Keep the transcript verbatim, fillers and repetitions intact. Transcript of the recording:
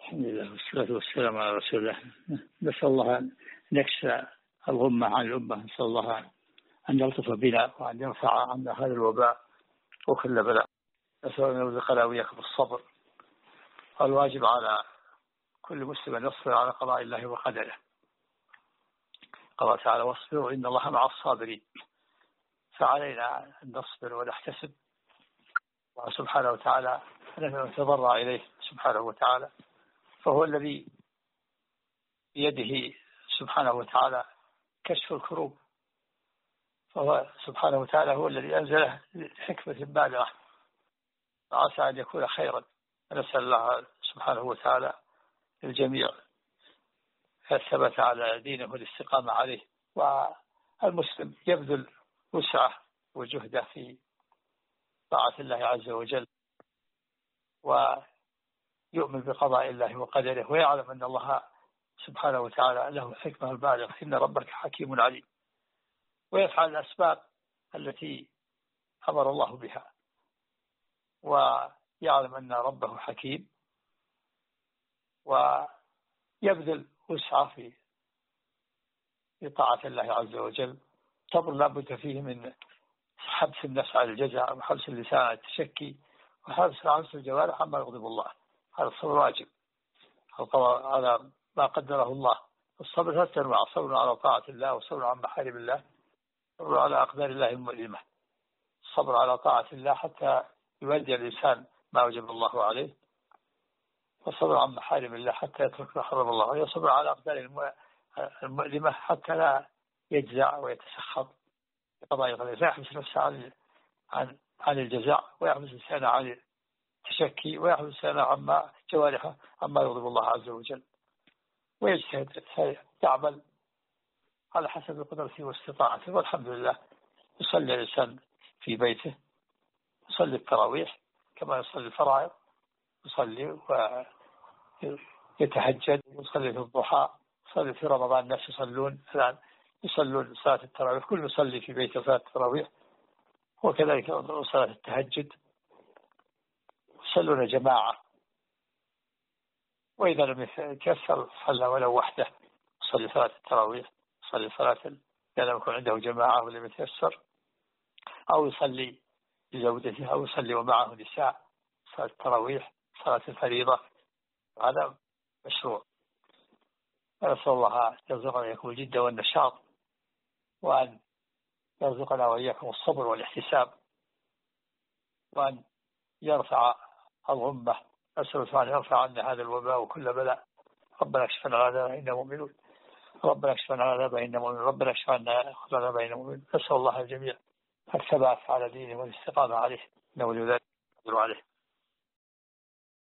الحمد لله والصلاة والسلام على رسول الله. نسأل الله أن يكشف الغمة عن الأمة، نسأل الله أن يلطف بنا وأن يرفع عنا هذا الوباء وكل بلاء. نسأل أن يرزقنا وإياكم الصبر. الواجب على كل مسلم أن يصبر على قضاء الله وقدره. قال تعالى: واصبروا إن الله مع الصابرين. فعلينا أن نصبر ونحتسب سبحانه وتعالى، أن نتضرع إليه سبحانه وتعالى، فهو الذي بيده سبحانه وتعالى كشف الكروب، فهو سبحانه وتعالى هو الذي أنزله لحكمة بالغة، فعسى أن يكون خيرا. نسأل الله سبحانه وتعالى للجميع الثبات على دينه والاستقامة عليه، والمسلم يبذل وسعه وجهده في طاعة الله عز وجل، ويؤمن بقضاء الله وقدره، ويعلم أن الله سبحانه وتعالى له حكمة بالغة، إن ربك حكيم عليم، ويفعل الأسباب التي أمر الله بها، ويعلم أن ربه حكيم، ويبذل وسعه في طاعة الله عز وجل. صبر لا بد فيه من حبس النفس على الجزع، وحبس اللسان على التشكي، وحبس عنصر الجوارح عما يغضب الله. هذا الصبر واجب على ما قدره الله. الصبر ثلاث أنواع: صبر على طاعة الله، وصبر عن محارم الله، صبر على أقدار الله المؤلمة. الصبر على طاعة الله حتى يؤدي الإنسان ما وجب الله عليه، والصبر عن محارم الله حتى يترك ما حرم الله عليه، والصبر على أقدار المؤلمة حتى لا يجزع ويتسخط بقضاء الله، فيحبس نفسه عن عن عن الجزع، ويحبس لسانه عن التشكي، ويحبس لسانه عما جوارحه عما يغضب الله عز وجل، ويجتهد يعمل على حسب قدرته واستطاعته. والحمد لله يصلي الإنسان في بيته، يصلي التراويح كما يصلي الفرائض، يصلي ويتهجد، يصلي في الضحى، يصلي في رمضان. الناس يصلون الآن يصلون صلاة التراويح، كل يصلي في بيته صلاة التراويح، وكذلك صلاة التهجد يصلون جماعة، وإذا لم يتيسر صلى ولو وحده، يصلي صلاة التراويح، يصلي صلاة إذا لم يكن عنده جماعة ولم يتيسر، أو يصلي بزوجته، أو يصلي ومعه نساء صلاة التراويح، صلاة الفريضة. هذا مشروع. نسأل الله يرزقنا إياكم الجد والنشاط، وأن يرزقنا وإياكم الصبر والاحتساب، وأن يرفع الغمة. أسأل الله أن يرفع عنا هذا الوباء وكل بلاء. ربنا اكشف عنا العذاب إننا مؤمنون، ربنا اكشف عنا العذاب إننا مؤمنون، ربنا اكشف عنا العذاب إننا مؤمنون. نسأل الله الجميع الثبات على دينه والاستقامة عليه، إنه ولي ذلك قادر عليه.